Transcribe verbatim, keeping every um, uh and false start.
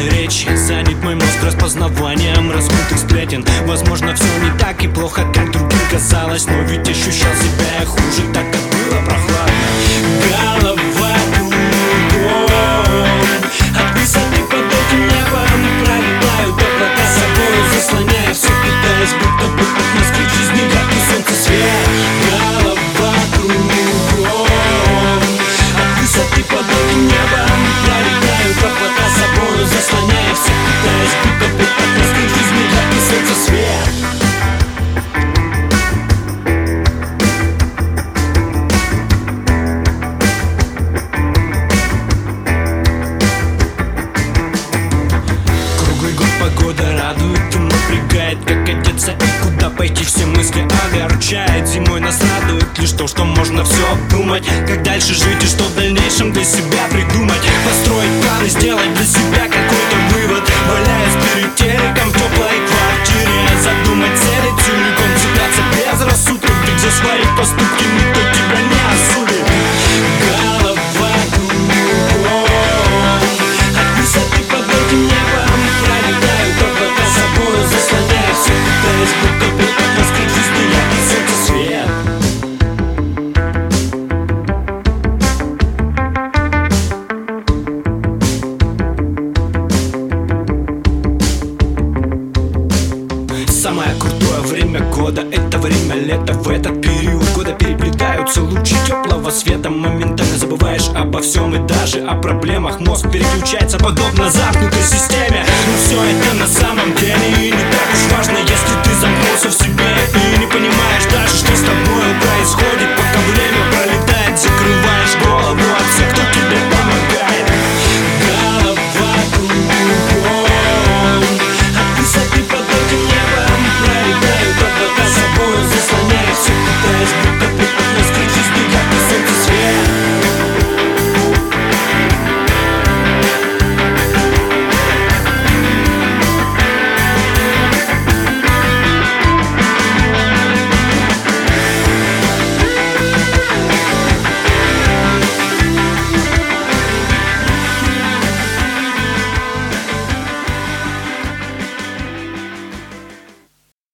речи. Занят мой мозг распознаванием размытых сплетен. Возможно, все не так и плохо, как другим казалось, но ведь ощущал себя я хуже, так как было прохладно. Голова кругом, от высоты под этим небом пролетают облака собой, заслоняя все, питаясь, будто бы от Москвы жизни яркий солнце свет. Голова кругом, от высоты под этим небом пролетают облака собой, заслоняя все, питаясь, будто бы от Москвы жизни яркий солнце свет. Погода радует и напрягает, как одеться и куда пойти, все мысли огорчает. Зимой нас радует лишь то, что можно все обдумать, как дальше жить и что в дальнейшем для себя придумать. Построить планы, сделать для себя какой-то вывод, валяясь перед телеком в теплой квартире. Задумать цели, целиком цепляться без рассудка, ведь за свои поступки никто тебя не осудит. Голова кругом, от высоты под этим небом пролетают облака собой, заслоняя все, пытаясь будто бы от Москвы жизни яркий солнце свет. Самое крутое время года — это время лета. В этот период года переплетаются лучи теплого света. Моментально забываешь обо всем и даже о проблемах. Мозг переключается подобно замкнутой системе. Но все это на самом деле и не так уж важно, если ты замкнулся в себе и не понимаешь,